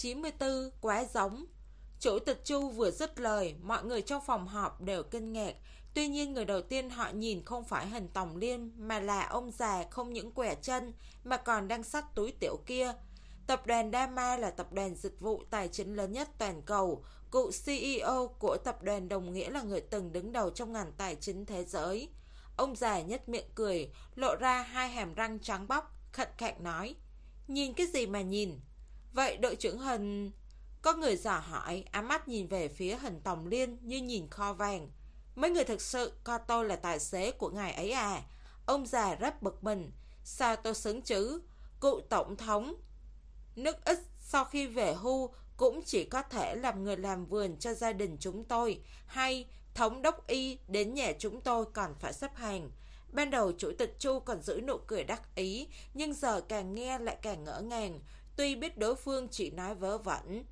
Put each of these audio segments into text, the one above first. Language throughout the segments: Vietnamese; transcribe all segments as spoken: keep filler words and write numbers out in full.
chín mươi tư quá giống. Chủ tịch Chu vừa dứt lời, mọi người trong phòng họp đều kinh ngạc. Tuy nhiên người đầu tiên họ nhìn không phải hình Tòng Liên, mà là ông già không những quẻ chân mà còn đang xách túi tiểu kia. Tập đoàn Dama là tập đoàn dịch vụ tài chính lớn nhất toàn cầu. Cựu xê e ô của tập đoàn đồng nghĩa là người từng đứng đầu trong ngành tài chính thế giới. Ông già nhếch miệng cười, lộ ra hai hàm răng trắng bóc, khệnh khạng nói: Nhìn cái gì mà nhìn? Vậy đội trưởng Hình... Có người dò hỏi, ám mắt nhìn về phía hình Tòng Liên như nhìn kho vàng. Mấy người thực sự coi tôi là tài xế của ngài ấy à? Ông già rất bực mình. Sao tôi xứng chứ? Cựu tổng thống nước Ích sau khi về hưu cũng chỉ có thể làm người làm vườn cho gia đình chúng tôi, hay thống đốc y đến nhà chúng tôi còn phải xếp hàng. Ban đầu chủ tịch Chu còn giữ nụ cười đắc ý, nhưng giờ càng nghe lại càng ngỡ ngàng. Tuy biết đối phương chỉ nói vớ vẩn,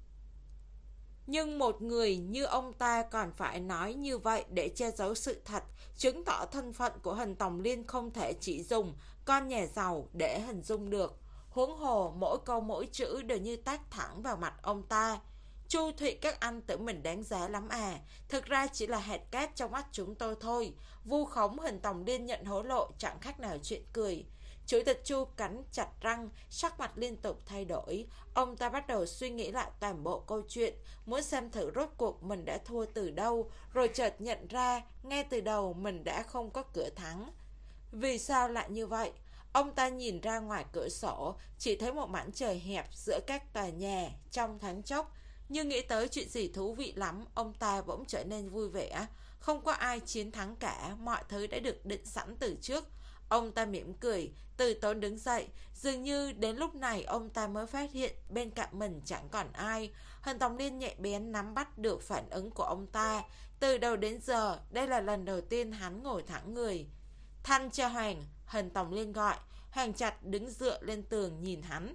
nhưng một người như ông ta còn phải nói như vậy để che giấu sự thật, chứng tỏ thân phận của hình Tòng Liên không thể chỉ dùng con nhà giàu để hình dung được. Huống hồ mỗi câu mỗi chữ đều như tát thẳng vào mặt ông ta. Chu Thụy các anh tự mình đáng giá lắm à? Thực ra chỉ là hạt cát trong mắt chúng tôi thôi. Vu khống hình Tòng Liên nhận hối lộ chẳng khác nào chuyện cười. Chủ tịch Chu cắn chặt răng, sắc mặt liên tục thay đổi. Ông ta bắt đầu suy nghĩ lại toàn bộ câu chuyện, muốn xem thử rốt cuộc mình đã thua từ đâu, rồi chợt nhận ra ngay từ đầu mình đã không có cửa thắng. Vì sao lại như vậy? Ông ta nhìn ra ngoài cửa sổ, chỉ thấy một mảnh trời hẹp giữa các tòa nhà trong thoáng chốc. Nhưng nghĩ tới chuyện gì thú vị lắm, ông ta bỗng trở nên vui vẻ. Không có ai chiến thắng cả, mọi thứ đã được định sẵn từ trước. Ông ta mỉm cười, từ tốn đứng dậy. Dường như đến lúc này ông ta mới phát hiện bên cạnh mình chẳng còn ai. Hình Tòng Liên nhạy bén nắm bắt được phản ứng của ông ta. Từ đầu đến giờ, đây là lần đầu tiên hắn ngồi thẳng người. Thanh cho Hoàng, hình Tòng Liên gọi. Hoàng chặt đứng dựa lên tường nhìn hắn.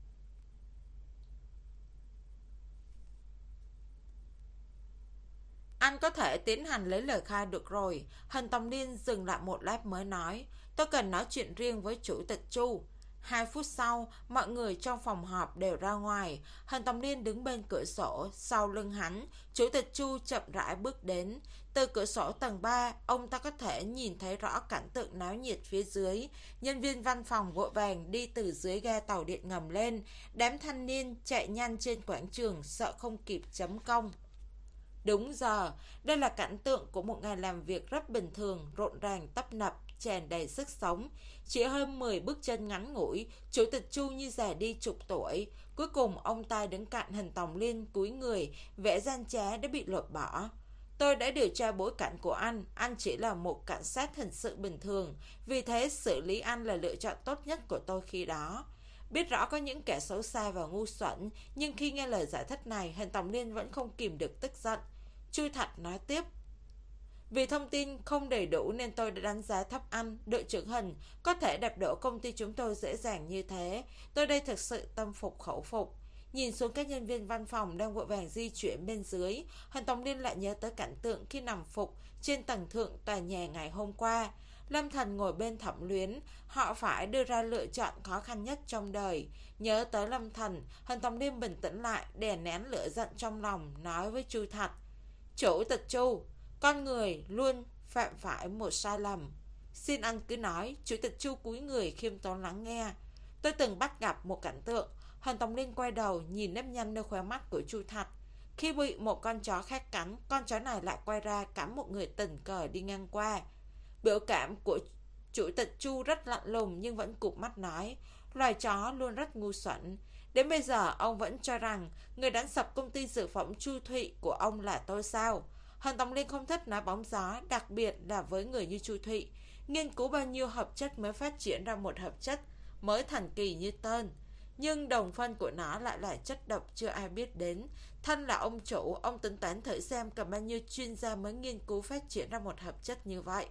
Anh có thể tiến hành lấy lời khai được rồi. Hình Tòng Liên dừng lại một lát mới nói: Tôi cần nói chuyện riêng với chủ tịch Chu. Hai phút sau, mọi người trong phòng họp đều ra ngoài. Hình Tòng Liên đứng bên cửa sổ, sau lưng hắn, chủ tịch Chu chậm rãi bước đến. Từ cửa sổ tầng ba, ông ta có thể nhìn thấy rõ cảnh tượng náo nhiệt phía dưới. Nhân viên văn phòng vội vàng đi từ dưới ga tàu điện ngầm lên. Đám thanh niên chạy nhanh trên quảng trường, sợ không kịp chấm công. Đúng giờ, đây là cảnh tượng của một ngày làm việc rất bình thường, rộn ràng tấp nập, tràn đầy sức sống. Chỉ hơn mười bước chân ngắn ngủi, chủ tịch Chu như già đi chục tuổi. Cuối cùng ông ta đứng cạnh hình Tòng Liên cúi người, vẻ gian trá đã bị lột bỏ. Tôi đã điều tra bối cảnh của anh, anh chỉ là một cảnh sát hình sự bình thường, vì thế xử lý anh là lựa chọn tốt nhất của tôi khi đó. Biết rõ có những kẻ xấu xa và ngu xuẩn, nhưng khi nghe lời giải thích này, hình Tòng Liên vẫn không kìm được tức giận. Chu Thạch nói tiếp: Vì thông tin không đầy đủ nên tôi đã đánh giá thấp anh, đội trưởng Hình, có thể đạp đổ công ty chúng tôi dễ dàng như thế. Tôi đây thực sự tâm phục khẩu phục. Nhìn xuống các nhân viên văn phòng đang vội vàng di chuyển bên dưới, Hình Tòng Liên lại nhớ tới cảnh tượng khi nằm phục trên tầng thượng tòa nhà ngày hôm qua. Lâm Thần ngồi bên Thẩm Luyến, họ phải đưa ra lựa chọn khó khăn nhất trong đời. Nhớ tới Lâm Thần, Hình Tòng Liên bình tĩnh lại, đè nén lửa giận trong lòng, nói với Chu Thạch: Chủ tịch Chu, con người luôn phạm phải một sai lầm. Xin anh cứ nói. Chủ tịch Chu cúi người khiêm tốn lắng nghe. Tôi từng bắt gặp một cảnh tượng. Hình Tòng Liên quay đầu nhìn nếp nhăn nơi khóe mắt của Chu Thạch. Khi bị một con chó khác cắn, con chó này lại quay ra cắn một người tình cờ đi ngang qua. Biểu cảm của chủ tịch Chu rất lạnh lùng nhưng vẫn cụp mắt nói: Loài chó luôn rất ngu xuẩn. Đến bây giờ ông vẫn cho rằng người đánh sập công ty dược phẩm Chu Thụy của ông là tôi sao? Hình Tòng Liên không thích nói bóng gió, đặc biệt là với người như Chu Thụy. Nghiên cứu bao nhiêu hợp chất mới phát triển ra một hợp chất mới thần kỳ như tên, nhưng đồng phân của nó lại là chất độc chưa ai biết đến. Thân là ông chủ, ông tính toán thử xem cần bao nhiêu chuyên gia mới nghiên cứu phát triển ra một hợp chất như vậy.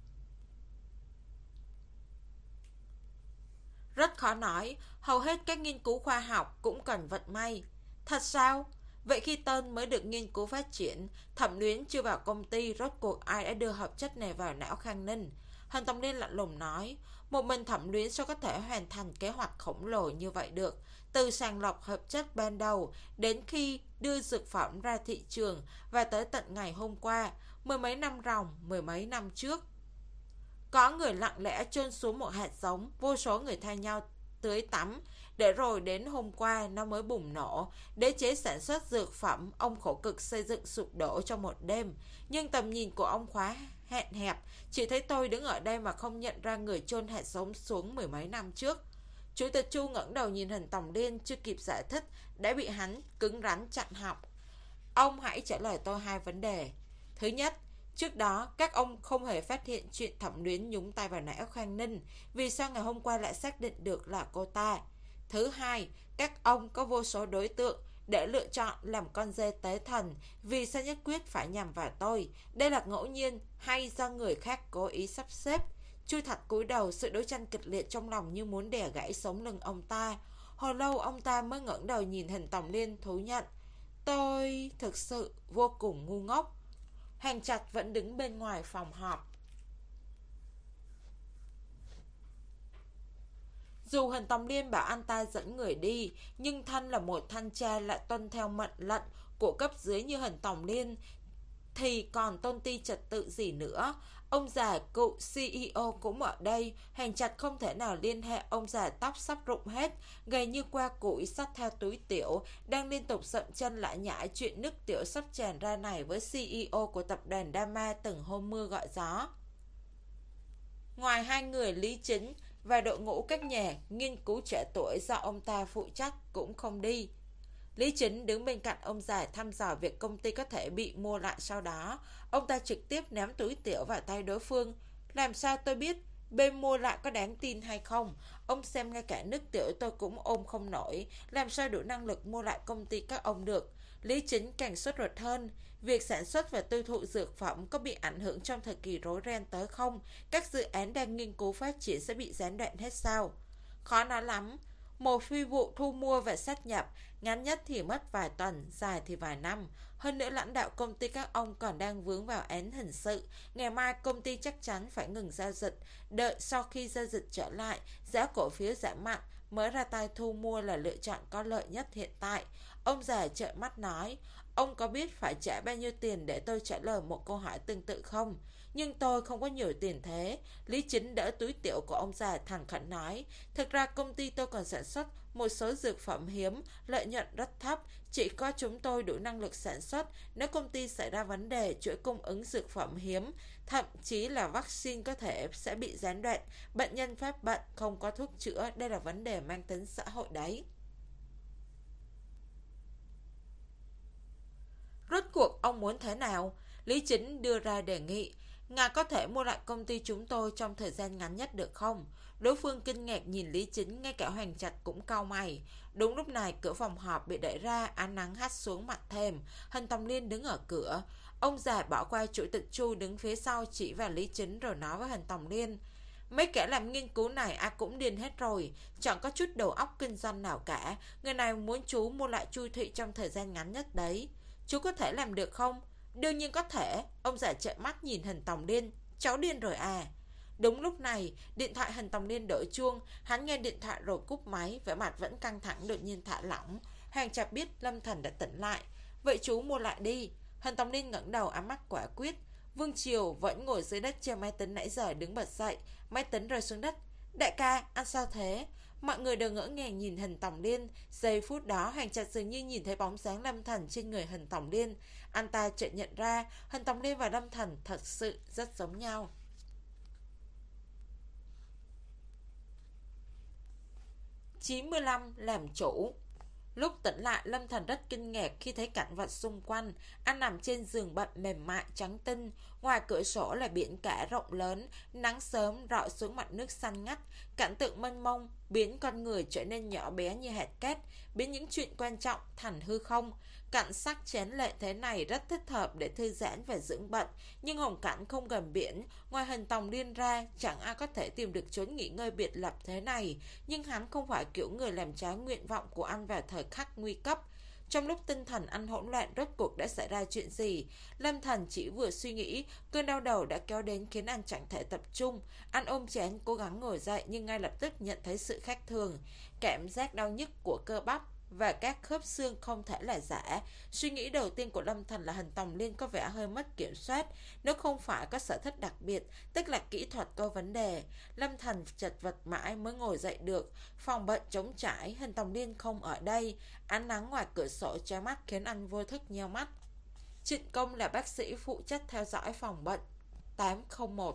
Rất khó nói, hầu hết các nghiên cứu khoa học cũng cần vận may. Thật sao? Vậy khi tên mới được nghiên cứu phát triển, Thẩm Luyến chưa vào công ty, rốt cuộc ai đã đưa hợp chất này vào não Khang Ninh? Hình Tòng Liên lạnh lùng nói: Một mình Thẩm Luyến sao có thể hoàn thành kế hoạch khổng lồ như vậy được? từ sàng lọc hợp chất ban đầu đến khi đưa dược phẩm ra thị trường và tới tận ngày hôm qua, mười mấy năm ròng, mười mấy năm trước. Có người lặng lẽ chôn xuống một hạt giống, vô số người thay nhau tưới tắm, để rồi đến hôm qua nó mới bùng nổ. Đế chế sản xuất dược phẩm, ông khổ cực xây dựng sụp đổ trong một đêm. Nhưng tầm nhìn của ông quá hạn hẹp, chỉ thấy tôi đứng ở đây mà không nhận ra người chôn hạt giống xuống mười mấy năm trước. Chủ tịch Chu ngẩng đầu nhìn Hình Tòng Liên, chưa kịp giải thích đã bị hắn cứng rắn chặn họng. Ông hãy trả lời tôi hai vấn đề. Thứ nhất, trước đó các ông không hề phát hiện chuyện Thẩm Luyến nhúng tay vào não Khang Ninh, vì sao ngày hôm qua lại xác định được là cô ta? Thứ hai, các ông có vô số đối tượng để lựa chọn làm con dê tế thần, vì sao nhất quyết phải nhằm vào tôi? Đây là ngẫu nhiên hay do người khác cố ý sắp xếp? Chu Thạch cúi đầu, sự đấu tranh kịch liệt trong lòng như muốn đè gãy sống lưng ông ta. Hồi lâu ông ta mới ngẩng đầu nhìn Hình Tòng Liên thú nhận. Tôi thực sự vô cùng ngu ngốc. Hành Trạch vẫn đứng bên ngoài phòng họp. Dù Hình Tòng Liên bảo anh ta dẫn người đi, nhưng thân là một thanh tra lại tuân theo mệnh lệnh của cấp dưới như Hình Tòng Liên thì còn tôn ti trật tự gì nữa. Ông già cựu xê e ô cũng ở đây. Hành Trạch không thể nào liên hệ ông già tóc sắp rụng hết, gầy như qua củi, xách theo túi tiểu, đang liên tục dậm chân lại nhải chuyện nước tiểu sắp tràn ra này với xê e ô của tập đoàn Dama từng hôm mưa gọi gió. Ngoài hai người Lý Chính và đội ngũ các nhà nghiên cứu trẻ tuổi do ông ta phụ trách cũng không đi. Lý Chính đứng bên cạnh ông già thăm dò việc công ty có thể bị mua lại sau đó. Ông ta trực tiếp ném túi tiểu vào tay đối phương. Làm sao tôi biết bên mua lại có đáng tin hay không? Ông xem ngay cả nước tiểu tôi cũng ôm không nổi, làm sao đủ năng lực mua lại công ty các ông được? Lý Chính càng sốt ruột hơn. Việc sản xuất và tiêu thụ dược phẩm có bị ảnh hưởng trong thời kỳ rối ren tới không? Các dự án đang nghiên cứu phát triển sẽ bị gián đoạn hết sao? Khó nói lắm. Một phi vụ thu mua và sát nhập, ngắn nhất thì mất vài tuần, dài thì vài năm. Hơn nữa lãnh đạo công ty các ông còn đang vướng vào án hình sự. Ngày mai công ty chắc chắn phải ngừng giao dịch. Đợi sau khi giao dịch trở lại, giá cổ phiếu giảm mạnh, mới ra tay thu mua là lựa chọn có lợi nhất hiện tại. Ông già trợn mắt nói, ông có biết phải trả bao nhiêu tiền để tôi trả lời một câu hỏi tương tự không? Nhưng tôi không có nhiều tiền thế. Lý Chính đỡ túi tiểu của ông già thẳng khẩn nói, thực ra công ty tôi còn sản xuất một số dược phẩm hiếm, lợi nhuận rất thấp, chỉ có chúng tôi đủ năng lực sản xuất. Nếu công ty xảy ra vấn đề chuỗi cung ứng dược phẩm hiếm, thậm chí là vaccine có thể sẽ bị gián đoạn, bệnh nhân phát bệnh không có thuốc chữa, đây là vấn đề mang tính xã hội đấy. Rốt cuộc ông muốn thế nào? Lý Chính đưa ra đề nghị, ngài có thể mua lại công ty chúng tôi trong thời gian ngắn nhất được không? Đối phương kinh ngạc nhìn Lý Chính, ngay cả Hoành Trạch cũng cau mày. Đúng lúc này cửa phòng họp bị đẩy ra, ánh nắng hắt xuống mặt thềm. Hình Tòng Liên đứng ở cửa. Ông già bỏ qua chủ tịch Chu đứng phía sau chỉ vào Lý Chính rồi nói với Hình Tòng Liên, mấy kẻ làm nghiên cứu này ai cũng điên hết rồi, chẳng có chút đầu óc kinh doanh nào cả. Người này muốn chú mua lại Chu Thụy trong thời gian ngắn nhất đấy. Chú có thể làm được không? Đương nhiên có thể. Ông già trợn mắt nhìn Hình Tòng Liên, cháu điên rồi à? Đúng lúc này điện thoại Hình Tòng Liên đổ chuông. Hắn nghe điện thoại rồi cúp máy, vẻ mặt vẫn căng thẳng đột nhiên thả lỏng. Hoàng Trạch biết Lâm Thần đã tỉnh lại. Vậy chú mua lại đi. Hình Tòng Liên ngẩng đầu, ám mắt quả quyết. Vương Triều vẫn ngồi dưới đất chơi máy tính nãy giờ đứng bật dậy. Máy tính rơi xuống đất. Đại ca, anh sao thế? Mọi người đều ngỡ ngàng nhìn Hình Tòng Liên. Giây phút đó Hoàng Trạch dường như nhìn thấy bóng dáng Lâm Thần trên người Hình Tòng Liên. Anh ta chợt nhận ra Hình Tòng Liên và Lâm Thần thật sự rất giống nhau. chín mươi lăm làm chủ. Lúc tỉnh lại, Lâm Thần rất kinh ngạc khi thấy cảnh vật xung quanh. Anh nằm trên giường bệnh mềm mại trắng tinh. Ngoài cửa sổ là biển cả rộng lớn, nắng sớm rọi xuống mặt nước xanh ngắt. Cảnh tượng mênh mông biến con người trở nên nhỏ bé như hạt cát, biến những chuyện quan trọng thành hư không. Cảnh sắc chén lệ thế này rất thích hợp để thư giãn và dưỡng bệnh. Nhưng hồng cảnh không gần biển, ngoài Hình Tòng Liên ra, chẳng ai có thể tìm được chốn nghỉ ngơi biệt lập thế này. Nhưng hắn không phải kiểu người làm trái nguyện vọng của anh vào thời khắc nguy cấp. Trong lúc tinh thần anh hỗn loạn, rốt cuộc đã xảy ra chuyện gì? Lâm Thần chỉ vừa suy nghĩ, cơn đau đầu đã kéo đến khiến anh chẳng thể tập trung. Anh ôm chén cố gắng ngồi dậy nhưng ngay lập tức nhận thấy sự khác thường. Cảm giác đau nhức của cơ bắp và các khớp xương không thể là giả. Suy nghĩ đầu tiên của Lâm Thần là Hình Tòng Liên có vẻ hơi mất kiểm soát. Nếu không phải có sở thích đặc biệt, tức là kỹ thuật có vấn đề. Lâm Thần chật vật mãi mới ngồi dậy được. Phòng bệnh trống trải, Hình Tòng Liên không ở đây. Ánh nắng ngoài cửa sổ chói mắt khiến anh vô thức nheo mắt. Trịnh Công là bác sĩ phụ trách theo dõi phòng bệnh tám không một.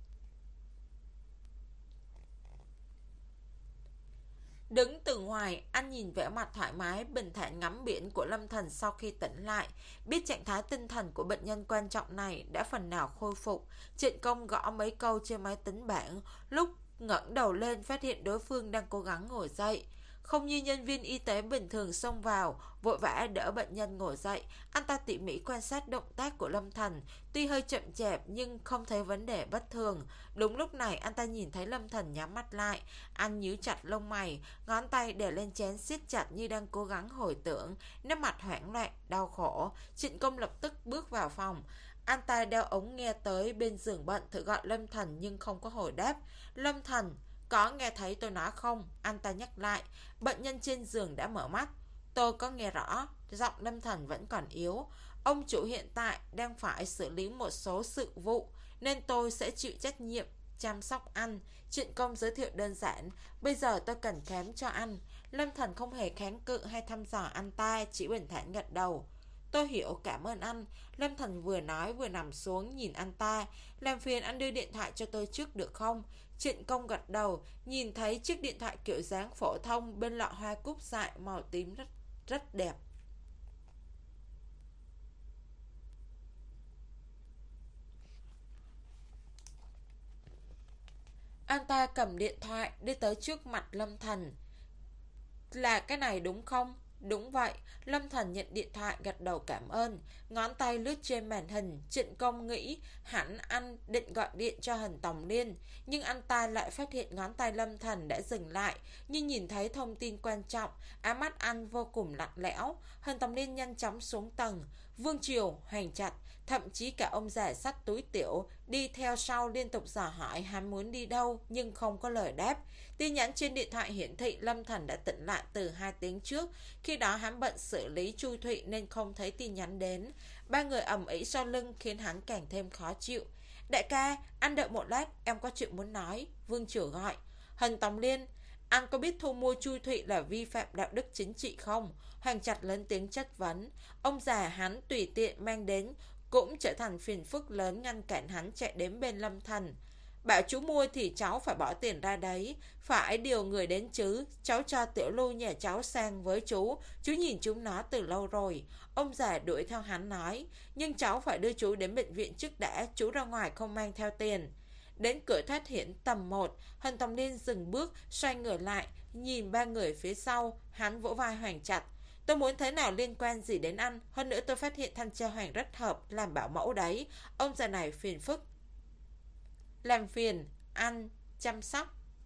Đứng từ ngoài, anh nhìn vẻ mặt thoải mái, bình thản ngắm biển của Lâm Thần sau khi tỉnh lại. Biết trạng thái tinh thần của bệnh nhân quan trọng này đã phần nào khôi phục. Trịnh Công gõ mấy câu trên máy tính bảng, lúc ngẩng đầu lên phát hiện đối phương đang cố gắng ngồi dậy. Không như nhân viên y tế bình thường xông vào, vội vã đỡ bệnh nhân ngồi dậy. Anh ta tỉ mỉ quan sát động tác của Lâm Thần, tuy hơi chậm chạp nhưng không thấy vấn đề bất thường. Đúng lúc này anh ta nhìn thấy Lâm Thần nhắm mắt lại. Anh nhíu chặt lông mày, ngón tay để lên chén siết chặt như đang cố gắng hồi tưởng, nét mặt hoảng loạn, đau khổ. Trịnh Công lập tức bước vào phòng. Anh ta đeo ống nghe tới bên giường bệnh thử gọi Lâm Thần nhưng không có hồi đáp. Lâm Thần, có nghe thấy tôi nói không? Anh ta nhắc lại. Bệnh nhân trên giường đã mở mắt. Tôi có nghe rõ. Giọng Lâm Thần vẫn còn yếu. Ông chủ hiện tại đang phải xử lý một số sự vụ, nên tôi sẽ chịu trách nhiệm chăm sóc anh. Trịnh Công giới thiệu đơn giản. Bây giờ tôi cần khám cho anh. Lâm Thần không hề kháng cự hay thăm dò anh ta, chỉ bình thản gật đầu. Tôi hiểu, cảm ơn anh. Lâm Thần vừa nói vừa nằm xuống nhìn anh ta. Làm phiền anh đưa điện thoại cho tôi trước được không? Trịnh Công gật đầu, nhìn thấy chiếc điện thoại kiểu dáng phổ thông bên lọ hoa cúc dại màu tím rất, rất đẹp. Anh ta cầm điện thoại đi tới trước mặt Lâm Thần. Là cái này đúng không? Đúng vậy. Lâm Thần nhận điện thoại gật đầu cảm ơn. Ngón tay lướt trên màn hình. Trịnh Công nghĩ hẳn anh định gọi điện cho Hình Tòng Liên, nhưng anh ta lại phát hiện ngón tay Lâm Thần đã dừng lại. Nhưng nhìn thấy thông tin quan trọng, ám mắt anh vô cùng lạnh lẽo. Hình Tòng Liên nhanh chóng xuống tầng. Vương Triều, Hoành Trạch, thậm chí cả ông già xách túi tiểu đi theo sau liên tục dò hỏi hắn muốn đi đâu, nhưng không có lời đáp. Tin nhắn trên điện thoại hiển thị Lâm Thần đã tỉnh lại từ hai tiếng trước. Khi đó hắn bận xử lý Chu Thụy nên không thấy tin nhắn đến. Ba người ầm ĩ sau lưng khiến hắn càng thêm khó chịu. Đại ca, anh đợi một lát, em có chuyện muốn nói. Vương Triều gọi. Hình Tòng Liên, anh có biết thu mua Chu Thụy là vi phạm đạo đức chính trị không? Hoành Trạch lớn tiếng chất vấn. Ông già hắn tùy tiện mang đến cũng trở thành phiền phức lớn ngăn cản hắn chạy đến bên Lâm Thần. Bảo chú mua thì cháu phải bỏ tiền ra đấy. Phải điều người đến chứ. Cháu cho Tiểu Lưu nhà cháu sang với chú. Chú nhìn chúng nó từ lâu rồi. Ông già đuổi theo hắn nói. Nhưng cháu phải đưa chú đến bệnh viện trước đã. Chú ra ngoài không mang theo tiền. Đến cửa thoát hiển tầm một, Hình Tòng Liên dừng bước, xoay người lại, nhìn ba người phía sau. Hắn vỗ vai Hoành Trạch. Tôi muốn thế nào liên quan gì đến anh? Hơn nữa tôi phát hiện thanh tra Hoàng rất hợp làm bảo mẫu đấy. Ông già này phiền phức. Làm phiền anh chăm sóc.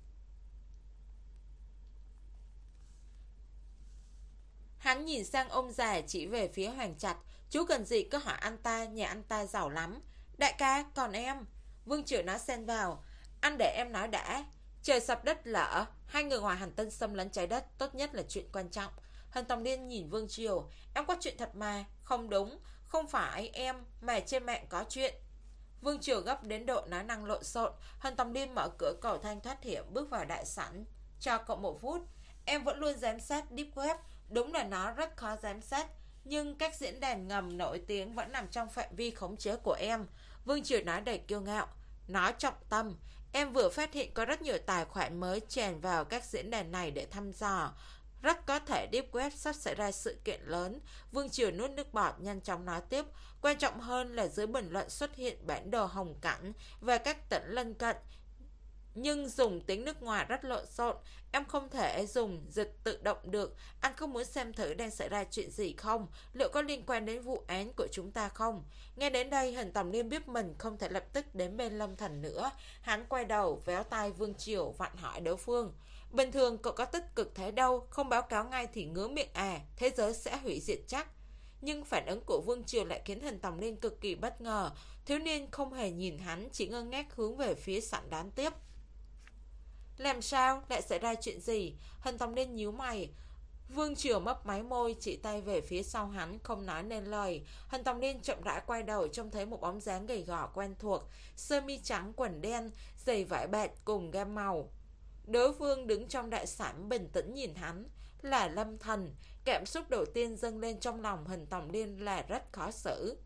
Hắn nhìn sang ông già chỉ về phía Hoành Trạch. Chú cần gì cứ hỏi anh ta, nhà anh ta giàu lắm. Đại ca, còn em? Vương Triều nói xen vào. Anh để em nói đã. Trời sập đất lở, hai người ngoài hành tinh xâm lấn trái đất, tốt nhất là chuyện quan trọng. Hình Tòng Liên nhìn Vương Triều. Em có chuyện thật mà. Không đúng, không phải em, mà trên mạng có chuyện. Vương Triều gấp đến độ nói năng lộn xộn. Hình Tòng Liên mở cửa cầu thang thoát hiểm, bước vào đại sảnh. Cho cậu một phút. Em vẫn luôn giám sát Deep Web. Đúng là nó rất khó giám sát, nhưng các diễn đàn ngầm nổi tiếng vẫn nằm trong phạm vi khống chế của em. Vương Triều nói đầy kiêu ngạo. Nói trọng tâm. Em vừa phát hiện có rất nhiều tài khoản mới tràn vào các diễn đàn này để thăm dò. Rất có thể Deep Web sắp xảy ra sự kiện lớn. Vương Triều nuốt nước bọt, nhanh chóng nói tiếp. Quan trọng hơn là dưới bình luận xuất hiện bản đồ hồng cảnh về các tỉnh lân cận, nhưng dùng tiếng nước ngoài rất lộn xộn. Em không thể dùng dịch tự động được. Anh có muốn xem thử đang xảy ra chuyện gì không? Liệu có liên quan đến vụ án của chúng ta không? Nghe đến đây, Hình Tòng Liên biết mình không thể lập tức đến bên Lâm Thần nữa. Hắn quay đầu véo tai Vương Triều vặn hỏi đối phương. Bình thường cậu có tích cực thế đâu, không báo cáo ngay thì ngứa miệng à, thế giới sẽ hủy diệt chắc. Nhưng phản ứng của Vương Triều lại khiến Hình Tòng Liên cực kỳ bất ngờ. Thiếu niên không hề nhìn hắn, chỉ ngơ ngác hướng về phía sẵn đón tiếp. Làm sao? Lại xảy ra chuyện gì? Hình Tòng Liên nhíu mày. Vương Triều mấp máy môi, chỉ tay về phía sau hắn, không nói nên lời. Hình Tòng Liên chậm rãi quay đầu, trông thấy một bóng dáng gầy gò quen thuộc, sơ mi trắng, quần đen, giày vải bệt cùng gam màu. Đối phương đứng trong đại sảnh bình tĩnh nhìn hắn, là Lâm Thần. Cảm xúc đầu tiên dâng lên trong lòng Hình Tòng Liên là rất khó xử.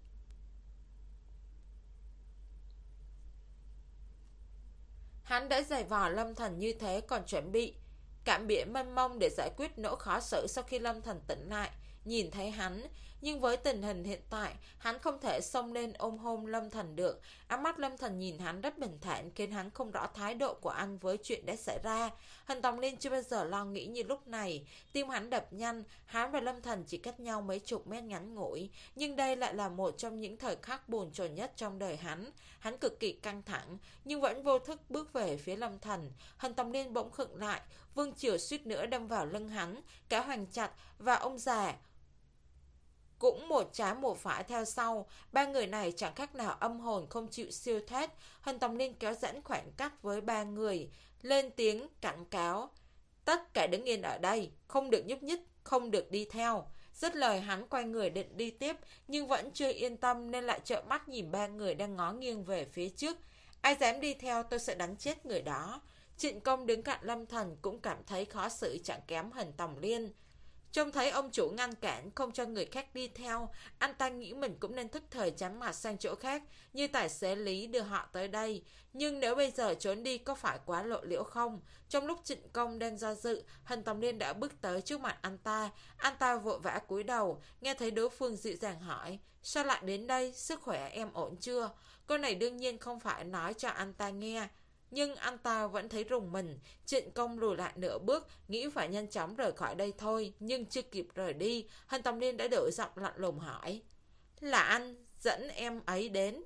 Hắn đã giày vò Lâm Thần như thế, còn chuẩn bị cảm biển mênh mông để giải quyết nỗi khó xử sau khi Lâm Thần tỉnh lại, nhìn thấy hắn. Nhưng với tình hình hiện tại, hắn không thể xông lên ôm hôn Lâm Thần được. Ánh mắt Lâm Thần nhìn hắn rất bình thản, khiến hắn không rõ thái độ của anh với chuyện đã xảy ra. Hình Tòng Liên chưa bao giờ lo nghĩ như lúc này. Tim hắn đập nhanh. Hắn và Lâm Thần chỉ cách nhau mấy chục mét ngắn ngủi, nhưng đây lại là một trong những thời khắc buồn chồn nhất trong đời hắn. Hắn cực kỳ căng thẳng, nhưng vẫn vô thức bước về phía Lâm Thần. Hình Tòng Liên bỗng khựng lại. Vương Triều suýt nữa đâm vào lưng hắn. Cả Hoành Chặt và ông già cũng một trái một phải theo sau. Ba người này chẳng khác nào âm hồn không chịu siêu thoát. Hình Tòng Liên kéo giãn khoảng cách với ba người, lên tiếng cảnh cáo: tất cả đứng yên ở đây, không được nhúc nhích, không được đi theo. Dứt lời hắn quay người định đi tiếp, nhưng vẫn chưa yên tâm nên lại trợn mắt nhìn ba người đang ngó nghiêng về phía trước. Ai dám đi theo tôi sẽ đánh chết người đó. Trịnh Công đứng cạnh Lâm Thần cũng cảm thấy khó xử chẳng kém Hình Tòng Liên. Trông thấy ông chủ ngăn cản không cho người khác đi theo, anh ta nghĩ mình cũng nên thức thời tránh mặt sang chỗ khác, như tài xế Lý đưa họ tới đây. Nhưng nếu bây giờ trốn đi có phải quá lộ liễu không? Trong lúc Trịnh Công đang do dự, Hình Tòng Liên đã bước tới trước mặt anh ta. Anh ta vội vã cúi đầu, nghe thấy đối phương dịu dàng hỏi: sao lại đến đây? Sức khỏe em ổn chưa? Câu này đương nhiên không phải nói cho anh ta nghe, nhưng anh ta vẫn thấy rùng mình. Trịnh Công lùi lại nửa bước, nghĩ phải nhanh chóng rời khỏi đây thôi, nhưng chưa kịp rời đi, Hình Tòng Liên đã đổi giọng lạnh lùng hỏi: là anh dẫn em ấy đến?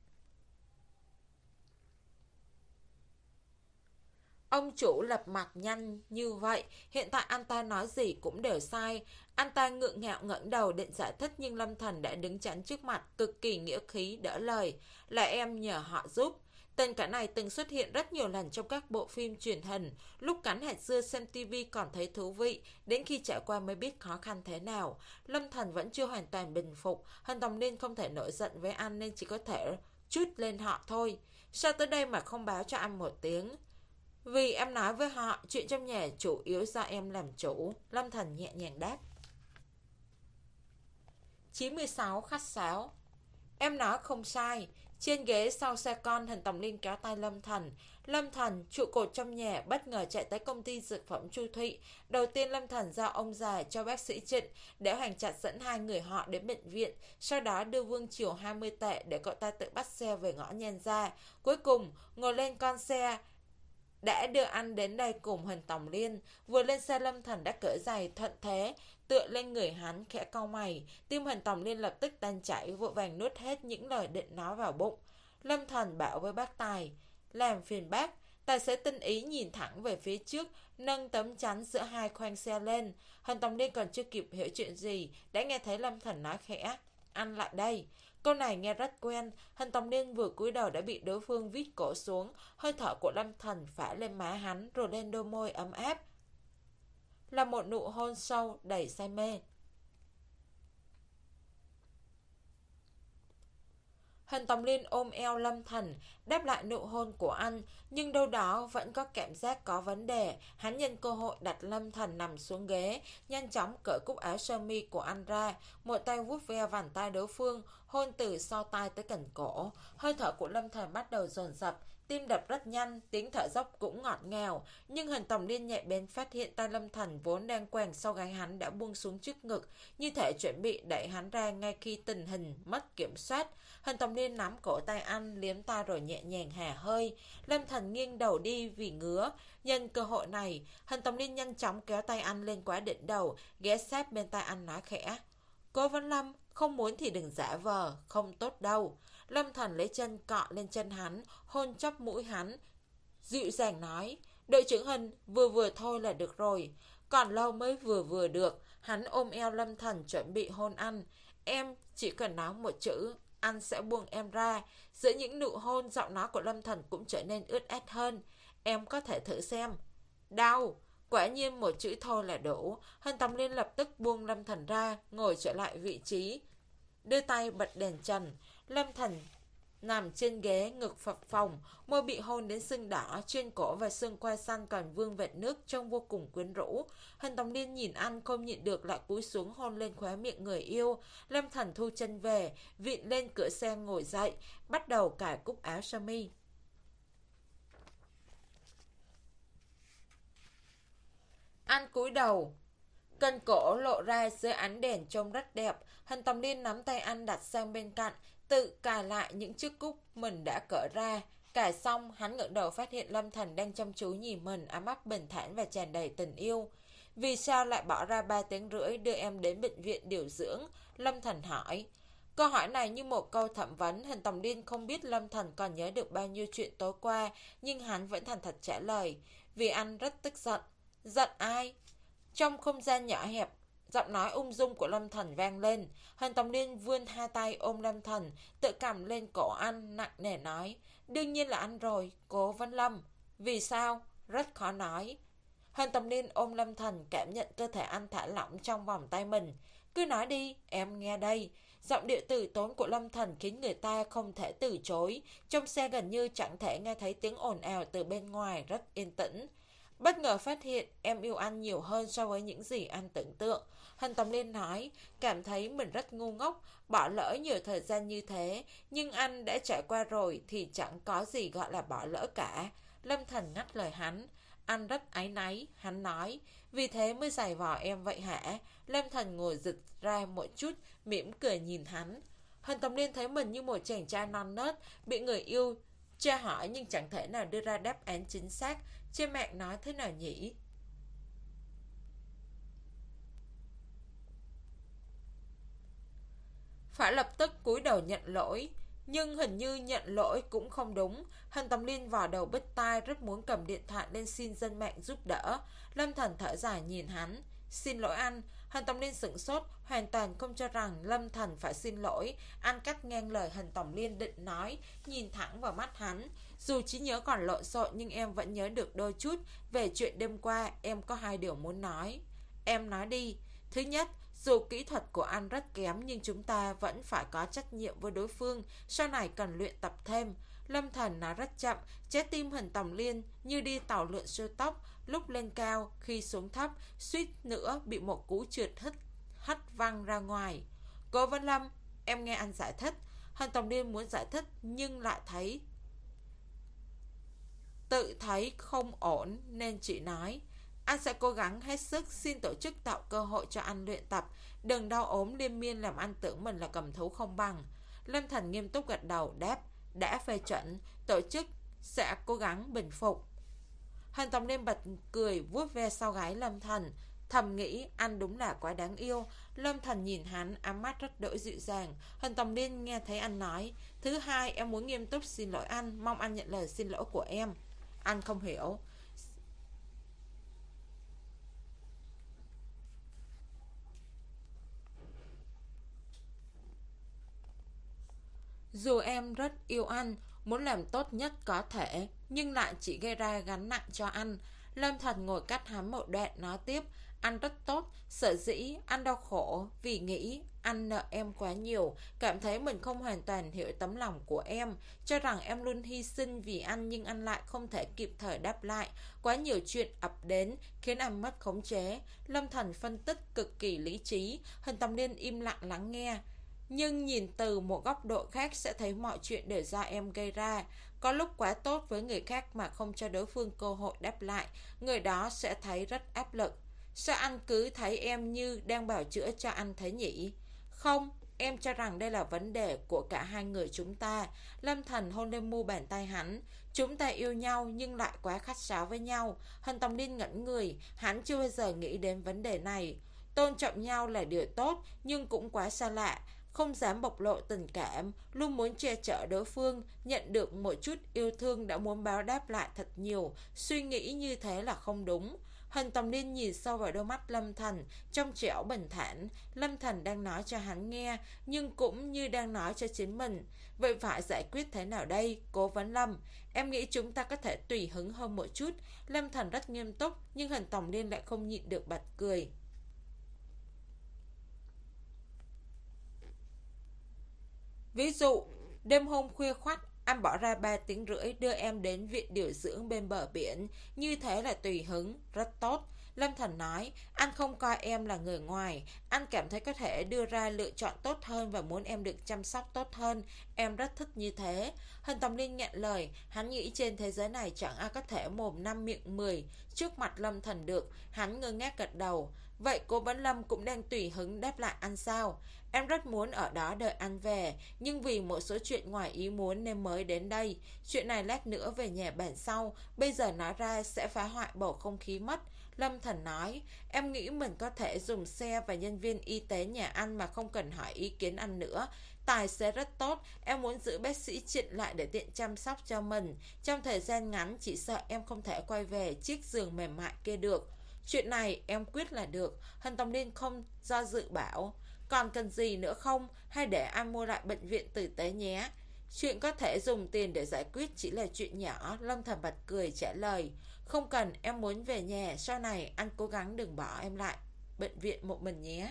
Ông chủ lập mặt nhanh như vậy, hiện tại anh ta nói gì cũng đều sai. Anh ta ngượng ngạo ngẩng đầu định giải thích, nhưng Lâm Thần đã đứng chắn trước mặt, cực kỳ nghĩa khí đỡ lời: là em nhờ họ giúp. Tên cả này từng xuất hiện rất nhiều lần trong các bộ phim truyền hình. Lúc cắn hạt dưa xem tivi còn thấy thú vị, đến khi trải qua mới biết khó khăn thế nào. Lâm Thần vẫn chưa hoàn toàn bình phục. Hình Tòng Liên không thể nổi giận với anh nên chỉ có thể chút lên họ thôi. Sao tới đây mà không báo cho anh một tiếng? Vì em nói với họ, chuyện trong nhà chủ yếu do em làm chủ. Lâm Thần nhẹ nhàng đáp. chín mươi sáu khách sáo. Em nói không sai. Trên ghế sau xe con, Hình Tòng Liên kéo tay Lâm Thần. Lâm Thần, trụ cột trong nhà, bất ngờ chạy tới công ty dược phẩm Chu Thụy. Đầu tiên Lâm Thần giao ông già cho bác sĩ Trịnh để Hoành Chặt dẫn hai người họ đến bệnh viện. Sau đó đưa Vương Triều hai mươi tệ để cậu ta tự bắt xe về ngõ Nhan Gia. Cuối cùng ngồi lên con xe đã đưa anh đến đây cùng Hình Tòng Liên. Vừa lên xe, Lâm Thần đã cởi giày thuận thế tựa lên người hắn, khẽ cau mày. Tim Hình Tòng Liên lập tức tan chảy, vội vàng nuốt hết những lời định nói vào bụng. Lâm Thần bảo với bác tài: làm phiền bác. Tài xế tinh ý nhìn thẳng về phía trước, nâng tấm chắn giữa hai khoang xe lên. Hình Tòng Liên còn chưa kịp hiểu chuyện gì, đã nghe thấy Lâm Thần nói khẽ: anh lại đây. Câu này nghe rất quen. Hình Tòng Liên vừa cúi đầu đã bị đối phương vít cổ xuống. Hơi thở của Lâm Thần phả lên má hắn, rồi lên đôi môi ấm áp, là một nụ hôn sâu đầy say mê. Hình Tòng Liên ôm eo Lâm Thần, đáp lại nụ hôn của anh, nhưng đâu đó vẫn có cảm giác có vấn đề. Hắn nhân cơ hội đặt Lâm Thần nằm xuống ghế, nhanh chóng cởi cúc áo sơ mi của anh ra, một tay vuốt ve vành tai đối phương, hôn từ sau tai tới cẳng cổ. Hơi thở của Lâm Thần bắt đầu dồn dập, tim đập rất nhanh, tiếng thở dốc cũng ngọt ngào. Nhưng Hình Tòng Liên nhạy bén phát hiện tay Lâm Thần vốn đang quàng sau gáy hắn đã buông xuống trước ngực, như thể chuẩn bị đẩy hắn ra ngay khi tình hình mất kiểm soát. Hình Tòng Liên nắm cổ tay anh, liếm tai rồi nhẹ nhàng hà hơi. Lâm Thần nghiêng đầu đi vì ngứa. Nhân cơ hội này, Hình Tòng Liên nhanh chóng kéo tay anh lên quá đỉnh đầu, ghé sát bên tai anh nói khẽ: Cố Vấn Lâm, không muốn thì đừng giả vờ, không tốt đâu. Lâm Thần lấy chân cọ lên chân hắn, hôn chóp mũi hắn, dịu dàng nói: Đội trưởng Hình, vừa vừa thôi là được rồi. Còn lâu mới vừa vừa được. Hắn ôm eo Lâm Thần chuẩn bị hôn anh. Em chỉ cần nói một chữ, anh sẽ buông em ra. Giữa những nụ hôn, giọng nói của Lâm Thần cũng trở nên ướt át hơn. Em có thể thử xem. Đau. Quả nhiên một chữ thôi là đủ. Hân Tầm Liên lập tức buông Lâm Thần ra, ngồi trở lại vị trí, đưa tay bật đèn trần. Lâm Thần nằm trên ghế, ngực phập phồng, môi bị hôn đến sưng đỏ, trên cổ và xương quai xanh còn vương vệt nước, trông vô cùng quyến rũ. Hân Tầm Liên nhìn anh không nhịn được lại cúi xuống hôn lên khóe miệng người yêu. Lâm Thần thu chân về, vịn lên cửa xe ngồi dậy, bắt đầu cài cúc áo sơ mi. Anh cúi đầu, cân cổ lộ ra dưới ánh đèn trông rất đẹp. Hân Tầm Liên nắm tay anh đặt sang bên cạnh, tự cài lại những chiếc cúc mình đã cởi ra. Cài xong, hắn ngẩng đầu phát hiện Lâm Thần đang chăm chú nhìn mình, ấm áp bình thản và tràn đầy tình yêu. Vì sao lại bỏ ra ba tiếng rưỡi đưa em đến bệnh viện điều dưỡng? Lâm Thần hỏi. Câu hỏi này như một câu thẩm vấn. Hân Tầm Liên không biết Lâm Thần còn nhớ được bao nhiêu chuyện tối qua, nhưng hắn vẫn thành thật trả lời. Vì anh rất tức giận. Giận ai? Trong không gian nhỏ hẹp, giọng nói ung dung của Lâm Thần vang lên. Hân Tầm Liên vươn hai tay ôm Lâm Thần, tự cầm lên cổ anh, nặng nề nói. Đương nhiên là anh rồi, Cố Vân Lâm. Vì sao? Rất khó nói. Hân Tầm Liên ôm Lâm Thần, cảm nhận cơ thể anh thả lỏng trong vòng tay mình. Cứ nói đi, em nghe đây. Giọng điệu từ tốn của Lâm Thần khiến người ta không thể từ chối. Trong xe gần như chẳng thể nghe thấy tiếng ồn ào từ bên ngoài, rất yên tĩnh. Bất ngờ phát hiện em yêu anh nhiều hơn so với những gì anh tưởng tượng. Hân Tầm Liên nói, cảm thấy mình rất ngu ngốc, bỏ lỡ nhiều thời gian như thế. Nhưng anh đã trải qua rồi thì chẳng có gì gọi là bỏ lỡ cả. Lâm Thần ngắt lời hắn. Anh rất áy náy, hắn nói. Vì thế mới giày vò em vậy hả? Lâm Thần ngồi giật ra một chút, mỉm cười nhìn hắn. Hân Tầm Liên thấy mình như một chàng trai non nớt, bị người yêu tra hỏi nhưng chẳng thể nào đưa ra đáp án chính xác. Trên mạng nói thế nào nhỉ? Phải lập tức cúi đầu nhận lỗi. Nhưng hình như nhận lỗi cũng không đúng. Hân Tầm Liên vào đầu bứt tai, rất muốn cầm điện thoại lên xin dân mạng giúp đỡ. Lâm Thần thở dài nhìn hắn. Xin lỗi anh. Hân Tầm Liên sửng sốt, hoàn toàn không cho rằng Lâm Thần phải xin lỗi. Anh cắt ngang lời Hân Tầm Liên định nói, nhìn thẳng vào mắt hắn. Dù trí nhớ còn lộn xộn nhưng em vẫn nhớ được đôi chút. Về chuyện đêm qua, em có hai điều muốn nói. Em nói đi. Thứ nhất, dù kỹ thuật của anh rất kém nhưng chúng ta vẫn phải có trách nhiệm với đối phương, sau này cần luyện tập thêm. Lâm Thần nói rất chậm, trái tim Hân Tầm Liên như đi tàu lượn siêu tốc, lúc lên cao, khi xuống thấp, suýt nữa bị một cú trượt hít hất văng ra ngoài. Cố Vân Lâm, em nghe anh giải thích. Hân Tầm Liên muốn giải thích nhưng lại thấy tự thấy không ổn nên chỉ nói. Anh sẽ cố gắng hết sức, xin tổ chức tạo cơ hội cho anh luyện tập. Đừng đau ốm liên miên làm anh tưởng mình là cầm thú không bằng. Lâm Thần nghiêm túc gật đầu đáp. Đã phê chuẩn, tổ chức sẽ cố gắng bình phục. Hân Tầm Liên bật cười vuốt ve sau gáy Lâm Thần, thầm nghĩ anh đúng là quá đáng yêu. Lâm Thần nhìn hắn, ám mắt rất đỗi dịu dàng. Hân Tầm Liên nghe thấy anh nói. Thứ hai, em muốn nghiêm túc xin lỗi anh, mong anh nhận lời xin lỗi của em. Anh không hiểu. Dù em rất yêu anh, muốn làm tốt nhất có thể, nhưng lại chỉ gây ra gánh nặng cho anh. Lâm Thần ngồi cắt hắn một đoạn nói tiếp. Anh rất tốt, sở dĩ anh đau khổ vì nghĩ anh nợ em quá nhiều, cảm thấy mình không hoàn toàn hiểu tấm lòng của em, cho rằng em luôn hy sinh vì anh nhưng anh lại không thể kịp thời đáp lại. Quá nhiều chuyện ập đến khiến anh mất khống chế. Lâm Thần phân tích cực kỳ lý trí. Hân Tầm Liên im lặng lắng nghe. Nhưng nhìn từ một góc độ khác sẽ thấy mọi chuyện đều do em gây ra. Có lúc quá tốt với người khác mà không cho đối phương cơ hội đáp lại, người đó sẽ thấy rất áp lực. Sao anh cứ thấy em như đang bào chữa cho anh thế nhỉ? Không, em cho rằng đây là vấn đề của cả hai người chúng ta. Lâm Thần hôn lên mu bàn tay hắn. Chúng ta yêu nhau nhưng lại quá khách sáo với nhau. Hân Tầm Liên ngẩn người, hắn chưa bao giờ nghĩ đến vấn đề này. Tôn trọng nhau là điều tốt nhưng cũng quá xa lạ. không dám bộc lộ tình cảm, luôn muốn che chở đối phương, nhận được một chút yêu thương đã muốn báo đáp lại thật nhiều, suy nghĩ như thế là không đúng. Hân Tầm Liên nhìn sâu vào đôi mắt Lâm Thành, trong trẻo bình thản. Lâm Thành đang nói cho hắn nghe, nhưng cũng như đang nói cho chính mình. Vậy phải giải quyết thế nào đây, Cố Vấn Lâm? Em nghĩ chúng ta có thể tùy hứng hơn một chút. Lâm Thành rất nghiêm túc, nhưng Hân Tầm Liên lại không nhịn được bật cười. Ví dụ, đêm hôm khuya khoắt, anh bỏ ra ba tiếng rưỡi đưa em đến viện điều dưỡng bên bờ biển. Như thế là tùy hứng, rất tốt. Lâm Thành nói, anh không coi em là người ngoài. Anh cảm thấy có thể đưa ra lựa chọn tốt hơn và muốn em được chăm sóc tốt hơn. Em rất thích như thế. Hân Tầm Liên nhận lời, hắn nghĩ trên thế giới này chẳng ai có thể mồm năm miệng mười trước mặt Lâm Thành được. Hắn ngơ ngác gật đầu. Vậy cô Vấn Lâm cũng đang tùy hứng đáp lại anh sao? Em rất muốn ở đó đợi anh về, nhưng vì một số chuyện ngoài ý muốn nên mới đến đây. Chuyện này lát nữa về nhà bàn sau, bây giờ nói ra sẽ phá hoại bầu không khí mất. Lâm Thành nói, em nghĩ mình có thể dùng xe và nhân viên y tế nhà anh mà không cần hỏi ý kiến anh nữa. Tài xế rất tốt, em muốn giữ bác sĩ Trịnh lại để tiện chăm sóc cho mình. Trong thời gian ngắn chỉ sợ em không thể quay về chiếc giường mềm mại kia được. Chuyện này em quyết là được. Hân Tông Liên không do dự bảo, còn cần gì nữa không, hay để anh mua lại bệnh viện tử tế nhé. Chuyện có thể dùng tiền để giải quyết chỉ là chuyện nhỏ. Lâm Thành bật cười trả lời, không cần, em muốn về nhà. Sau này anh cố gắng đừng bỏ em lại bệnh viện một mình nhé.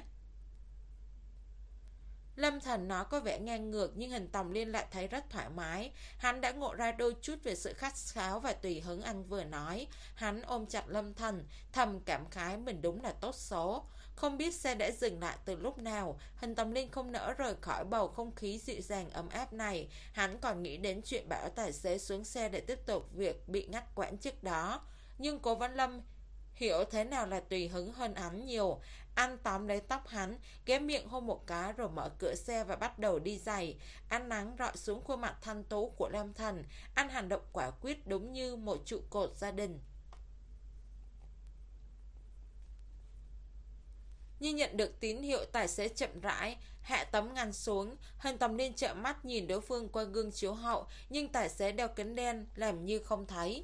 Lâm Thành nói có vẻ ngang ngược, nhưng Hình Tòng Liên lại thấy rất thoải mái. Hắn đã ngộ ra đôi chút về sự khách sáo và tùy hứng anh vừa nói. Hắn ôm chặt Lâm Thành, thầm cảm khái mình đúng là tốt số. Không biết xe đã dừng lại từ lúc nào, Hình Tòng Liên không nỡ rời khỏi bầu không khí dịu dàng ấm áp này. Hắn còn nghĩ đến chuyện bảo tài xế xuống xe để tiếp tục việc bị ngắt quãng trước đó. Nhưng Cố Văn Lâm hiểu thế nào là tùy hứng hơn hắn nhiều. Anh tóm lấy tóc hắn, ghé miệng hôn một cái rồi mở cửa xe và bắt đầu đi giày. Ánh nắng rọi xuống khuôn mặt thanh tú của Lâm Thành. Anh hành động quả quyết đúng như một trụ cột gia đình. Như nhận được tín hiệu, tài xế chậm rãi hạ tấm ngăn xuống. Hình Tầm Liên trợn mắt nhìn đối phương qua gương chiếu hậu, nhưng tài xế đeo kính đen làm như không thấy.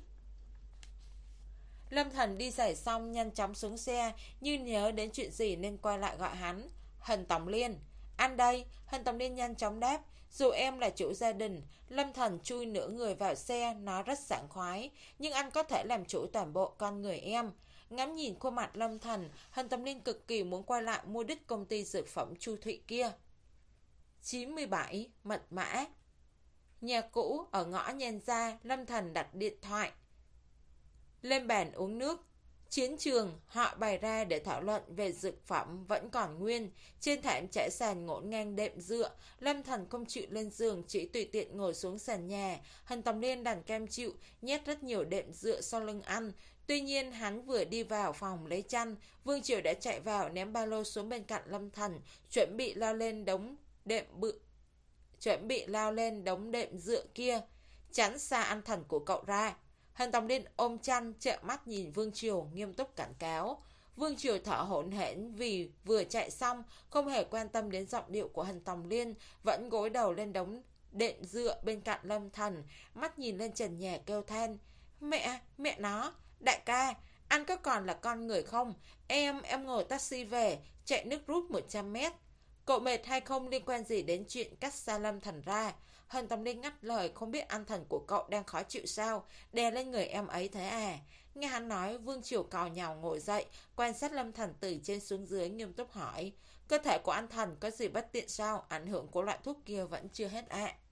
Lâm Thành đi giày xong nhanh chóng xuống xe, như nhớ đến chuyện gì nên quay lại gọi hắn. Hình Tòng Liên, anh đây. Hình Tòng Liên nhanh chóng đáp, dù em là chủ gia đình. Lâm Thành chui nửa người vào xe, nói rất sảng khoái, nhưng anh có thể làm chủ toàn bộ con người em. Ngắm nhìn khuôn mặt Lâm Thành, Hình Tòng Liên cực kỳ muốn quay lại mua đích công ty dược phẩm Chu Thụy kia. chín mươi bảy mật mã. Nhà cũ ở ngõ Nhan Gia. Lâm Thành đặt điện thoại lên bàn uống nước. Chiến trường họ bày ra để thảo luận về dược phẩm vẫn còn nguyên. Trên thảm trải sàn ngổn ngang đệm dựa. Lâm Thành không chịu lên giường, chỉ tùy tiện ngồi xuống sàn nhà. Hình Tòng Liên đành cam chịu, nhét rất nhiều đệm dựa sau lưng ăn. Tuy nhiên hắn vừa đi vào phòng lấy chăn, Vương Triều đã chạy vào ném ba lô xuống bên cạnh Lâm Thành, chuẩn bị lao lên đống đệm bự chuẩn bị lao lên đống đệm dựa kia, chắn xa ăn thần của cậu ra. Hình Tòng Liên ôm chăn trợn mắt nhìn Vương Triều, nghiêm túc cảnh cáo. Vương Triều thở hổn hển vì vừa chạy xong, không hề quan tâm đến giọng điệu của Hình Tòng Liên, vẫn gối đầu lên đống đệm dựa bên cạnh Lâm Thành, mắt nhìn lên trần nhà kêu than. Mẹ, mẹ nó, đại ca, anh có còn là con người không? Em, em ngồi taxi về, chạy nước rút một trăm mét. Cậu mệt hay không liên quan gì đến chuyện cách xa Lâm Thành ra? Hình Tòng Liên ngắt lời, không biết anh thần của cậu đang khó chịu sao? Đè lên người em ấy thế à? Nghe hắn nói, Vương Triều cào nhào ngồi dậy, quan sát Lâm Thành từ trên xuống dưới, nghiêm túc hỏi. Cơ thể của anh thần có gì bất tiện sao? Ảnh hưởng của loại thuốc kia vẫn chưa hết ạ. À.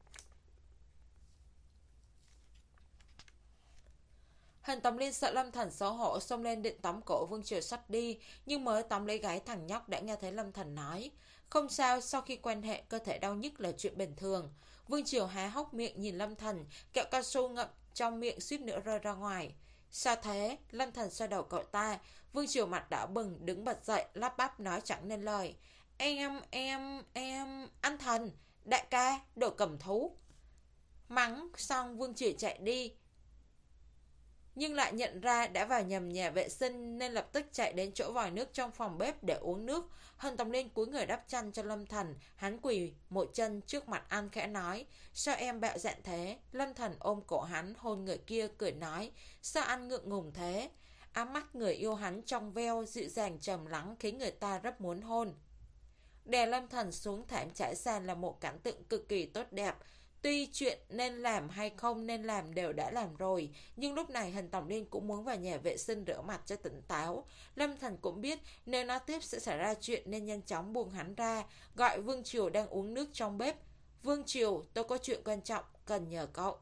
Hình Tòng Liên sợ Lâm Thành xấu hổ, xông lên định tóm cổ Vương Triều xách đi, nhưng mới tóm lấy gáy thằng nhóc đã nghe thấy Lâm Thành nói. Không sao, sau khi quan hệ cơ thể đau nhức là chuyện bình thường. Vương Triều há hốc miệng nhìn Lâm Thành, kẹo cao su ngậm trong miệng suýt nữa rơi ra ngoài. Sao thế? Lâm Thành xoay đầu cậu ta. Vương Triều mặt đỏ bừng, đứng bật dậy, lắp bắp nói chẳng nên lời. Em, em, em, anh Thành, đại ca, đồ cầm thú. Mắng xong Vương Triều chạy đi. nhưng lại nhận ra đã vào nhầm nhà vệ sinh nên lập tức chạy đến chỗ vòi nước trong phòng bếp để uống nước. Hân Tòng Liên cúi người đắp chăn cho Lâm Thần, hắn quỳ một chân trước mặt anh khẽ nói: sao em bạo dạn thế? Lâm Thần ôm cổ hắn, hôn người kia, cười nói: sao anh ngượng ngùng thế? Áng mắt người yêu hắn trong veo, dịu dàng trầm lắng khiến người ta rất muốn hôn. Đè Lâm Thần xuống thảm trải sàn là một cảnh tượng cực kỳ tốt đẹp. Tuy chuyện nên làm hay không nên làm đều đã làm rồi, nhưng lúc này Hân Tòng Liên cũng muốn vào nhà vệ sinh rửa mặt cho tỉnh táo. Lâm Thần cũng biết nếu nói tiếp sẽ xảy ra chuyện nên nhanh chóng buông hắn ra, gọi Vương Triều đang uống nước trong bếp. Vương Triều, tôi có chuyện quan trọng cần nhờ cậu.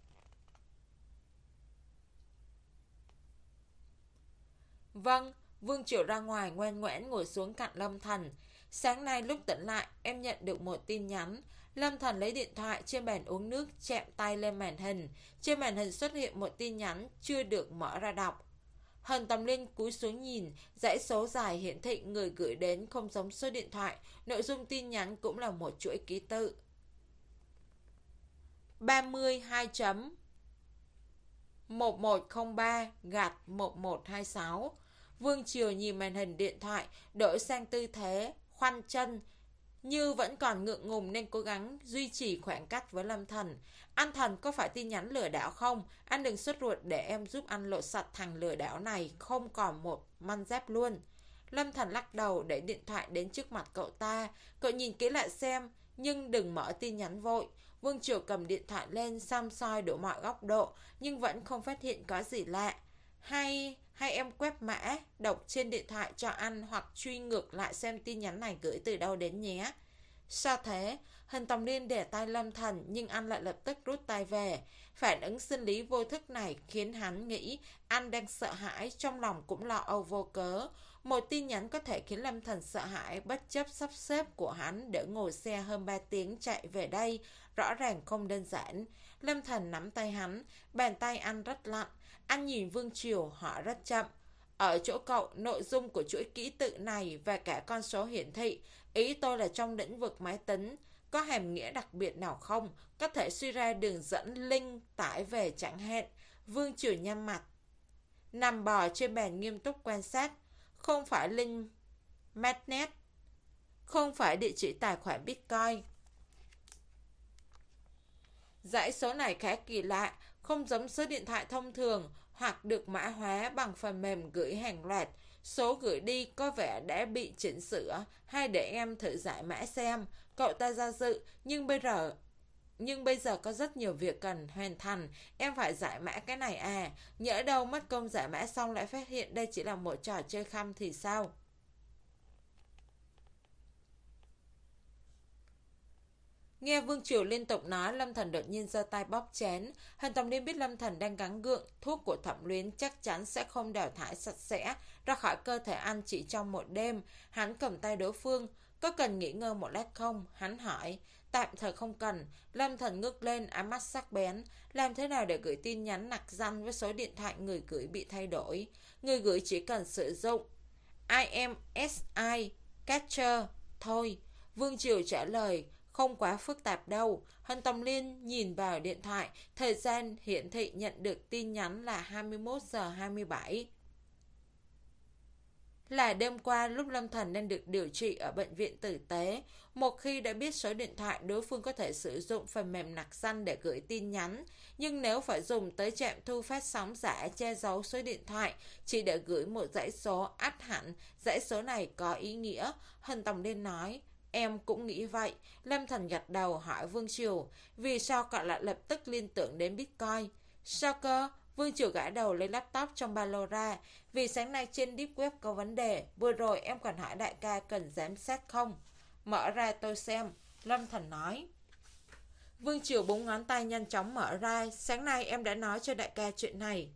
Vâng. Vương Triều ra ngoài ngoan ngoãn ngồi xuống cạnh Lâm Thần. Sáng nay lúc tỉnh lại em nhận được một tin nhắn. Lâm Thần lấy điện thoại trên bàn uống nước, chạm tay lên màn hình. Trên màn hình xuất hiện một tin nhắn chưa được mở ra đọc. Hân Tòng Liên cúi xuống nhìn, dãy số dài hiển thị người gửi đến không giống số điện thoại. Nội dung tin nhắn cũng là một chuỗi ký tự. ba mươi hai chấm một một không ba gạch một một hai sáu. Vương Triều nhìn màn hình điện thoại, đổi sang tư thế khoanh chân, như vẫn còn ngượng ngùng nên cố gắng duy trì khoảng cách với Lâm Thần. Anh Thần, có phải tin nhắn lừa đảo không? Anh đừng sốt ruột để em giúp anh lột sạch thằng lừa đảo này, không còn một manh giáp luôn. Lâm Thần lắc đầu để điện thoại đến trước mặt cậu ta. Cậu nhìn kỹ lại xem, nhưng đừng mở tin nhắn vội. Vương Triều cầm điện thoại lên xăm soi đủ mọi góc độ, nhưng vẫn không phát hiện có gì lạ. Hay, hay em quét mã đọc trên điện thoại cho anh hoặc truy ngược lại xem tin nhắn này gửi từ đâu đến nhé. Sao thế? Hân Tòng Liên để tay Lâm Thần, nhưng anh lại lập tức rút tay về. Phản ứng sinh lý vô thức này khiến hắn nghĩ anh đang sợ hãi, trong lòng cũng lo âu vô cớ. Một tin nhắn có thể khiến Lâm Thần sợ hãi bất chấp sắp xếp của hắn để ngồi xe hơn ba tiếng chạy về đây, rõ ràng không đơn giản. Lâm Thần nắm tay hắn, bàn tay anh rất lạnh. Anh nhìn Vương Triều hỏi rất chậm: ở chỗ cậu, nội dung của chuỗi ký tự này và cả con số hiển thị, ý tôi là trong lĩnh vực máy tính, có hàm nghĩa đặc biệt nào không? Có thể suy ra đường dẫn link tải về chẳng hạn. Vương Triều nhăn mặt, nằm bò trên bàn nghiêm túc quan sát. Không phải link Madnet, không phải địa chỉ tài khoản Bitcoin. Dãy số này khá kỳ lạ, không giống số điện thoại thông thường hoặc được mã hóa bằng phần mềm gửi hàng loạt. Số gửi đi có vẻ đã bị chỉnh sửa, hay để em thử giải mã xem. Cậu ta do dự, nhưng bây giờ nhưng bây giờ có rất nhiều việc cần hoàn thành. Em phải giải mã cái này à? Nhỡ đâu mất công giải mã xong lại phát hiện đây chỉ là một trò chơi khăm thì sao? Nghe Vương Triều liên tục nói, Lâm Thần đột nhiên giơ tay bóp chén. Hân Tòng Liên biết Lâm Thần đang gắng gượng, thuốc của Thẩm Luyến chắc chắn sẽ không đào thải sạch sẽ ra khỏi cơ thể anh chỉ trong một đêm. Hắn cầm tay đối phương. Có cần nghỉ ngơi một lát không? Hắn hỏi. Tạm thời không cần. Lâm Thần ngước lên, ánh mắt sắc bén. Làm thế nào để gửi tin nhắn nặc danh với số điện thoại người gửi bị thay đổi? Người gửi chỉ cần sử dụng i em ét i Catcher thôi. Vương Triều trả lời. Không quá phức tạp đâu. Hân Tòng Liên nhìn vào điện thoại, thời gian hiển thị nhận được tin nhắn là hai mươi mốt giờ hai mươi bảy. Là đêm qua lúc Lâm Thần đang được điều trị ở bệnh viện tử tế. Một khi đã biết số điện thoại, đối phương có thể sử dụng phần mềm nặc danh để gửi tin nhắn. Nhưng nếu phải dùng tới trạm thu phát sóng giả che giấu số điện thoại chỉ để gửi một dãy số, ắt hẳn dãy số này có ý nghĩa. Hân Tòng Liên nói. Em cũng nghĩ vậy. Lâm Thần gật đầu hỏi Vương Triều. Vì sao cậu lại lập tức liên tưởng đến Bitcoin? Sao cơ? Vương Triều gãi đầu lấy laptop trong ba lô ra. Vì sáng nay trên Deep Web có vấn đề. Vừa rồi em còn hỏi đại ca cần giám sát không? Mở ra tôi xem. Lâm Thần nói. Vương Triều búng ngón tay nhanh chóng mở ra. Sáng nay em đã nói cho đại ca chuyện này.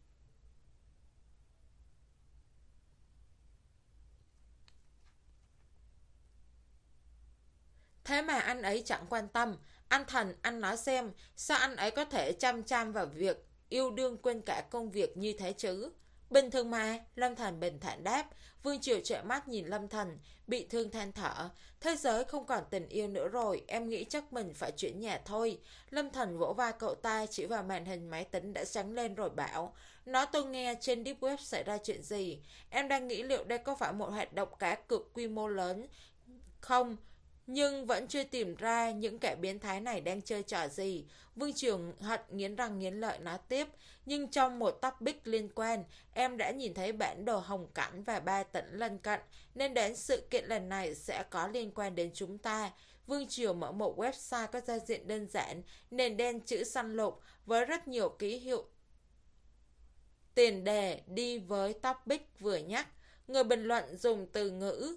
Thế mà anh ấy chẳng quan tâm. Anh Thần, anh nói xem, sao anh ấy có thể chăm chăm vào việc yêu đương quên cả công việc như thế chứ? Bình thường mà, Lâm Thành bình thản đáp. Vương Triều trợn mắt nhìn Lâm Thành, bị thương than thở. Thế giới không còn tình yêu nữa rồi, em nghĩ chắc mình phải chuyển nhà thôi. Lâm Thành vỗ vai cậu ta, chỉ vào màn hình máy tính đã sáng lên rồi bảo. Nói tôi nghe trên Deep Web xảy ra chuyện gì. Em đang nghĩ liệu đây có phải một hoạt động cá cược quy mô lớn không? Nhưng vẫn chưa tìm ra những kẻ biến thái này đang chơi trò gì. Vương Triều hận nghiến răng nghiến lợi nói tiếp. Nhưng trong một topic liên quan, em đã nhìn thấy bản đồ Hồng Cảnh và ba tỉnh lân cận, nên đến sự kiện lần này sẽ có liên quan đến chúng ta. Vương Triều mở một website có giao diện đơn giản, nền đen chữ săn lục với rất nhiều ký hiệu tiền đề đi với topic vừa nhắc. Người bình luận dùng từ ngữ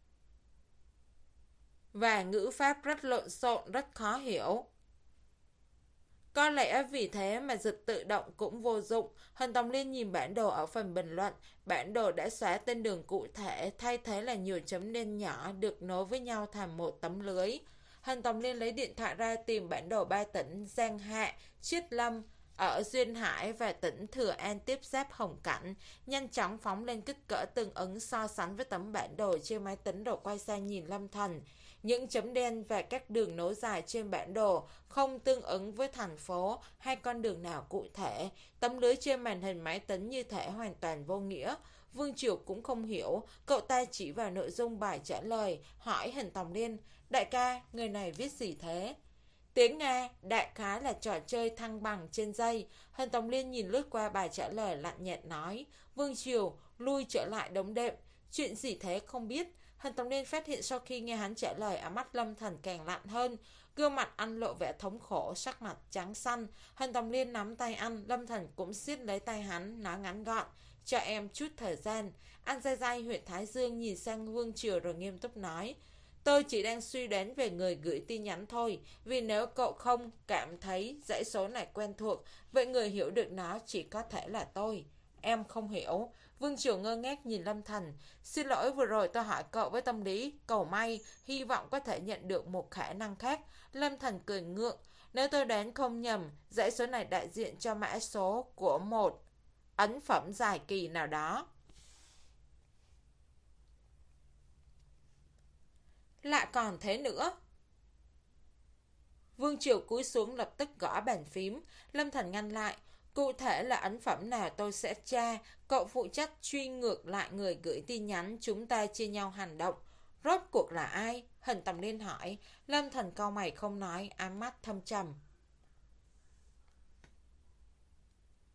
và ngữ pháp rất lộn xộn, rất khó hiểu. Có lẽ vì thế mà dịch tự động cũng vô dụng. Hân Tòng Liên nhìn bản đồ ở phần bình luận. Bản đồ đã xóa tên đường cụ thể, thay thế là nhiều chấm đen nhỏ được nối với nhau thành một tấm lưới. Hân Tòng Liên lấy điện thoại ra tìm bản đồ ba tỉnh Giang Hạ, Chiết Lâm ở Duyên Hải và tỉnh Thừa An tiếp giáp Hồng Cảnh, nhanh chóng phóng lên kích cỡ tương ứng so sánh với tấm bản đồ trên máy tính rồi quay sang nhìn Lâm Thành. Những chấm đen và các đường nối dài trên bản đồ không tương ứng với thành phố hay con đường nào cụ thể. Tấm lưới trên màn hình máy tính như thể hoàn toàn vô nghĩa. Vương Triều cũng không hiểu, cậu ta chỉ vào nội dung bài trả lời, hỏi Hân Tòng Liên, đại ca, người này viết gì thế? Tiếng Nga, đại khái là trò chơi thăng bằng trên dây. Hân Tòng Liên nhìn lướt qua bài trả lời lạnh nhạt nói. Vương Triều lui trở lại đống đệm. Chuyện gì thế không biết. Hân Tòng Liên phát hiện sau khi nghe hắn trả lời, ánh mắt Lâm Thành càng lạnh hơn. Gương mặt anh lộ vẻ thống khổ, sắc mặt trắng xanh. Hân Tòng Liên nắm tay anh, Lâm Thành cũng siết lấy tay hắn, nói ngắn gọn. Cho em chút thời gian. Anh day day huyện Thái Dương nhìn sang Vương Triều rồi nghiêm túc nói. Tôi chỉ đang suy đoán về người gửi tin nhắn thôi. Vì nếu cậu không cảm thấy dãy số này quen thuộc, vậy người hiểu được nó chỉ có thể là tôi. Em không hiểu. Vương Triều ngơ ngác nhìn Lâm Thành. Xin lỗi, vừa rồi tôi hỏi cậu với tâm lý cầu may, hy vọng có thể nhận được một khả năng khác. Lâm Thành cười ngượng. Nếu tôi đoán không nhầm, dãy số này đại diện cho mã số của một ấn phẩm dài kỳ nào đó. Lại còn thế nữa. Vương Triều cúi xuống lập tức gõ bàn phím. Lâm Thành ngăn lại. Cụ thể là ấn phẩm nào tôi sẽ tra. Cậu phụ trách truy ngược lại người gửi tin nhắn. Chúng ta chia nhau hành động. Rốt cuộc là ai? Hân Tòng Liên hỏi. Lâm Thành cau mày không nói, ám mắt thâm trầm.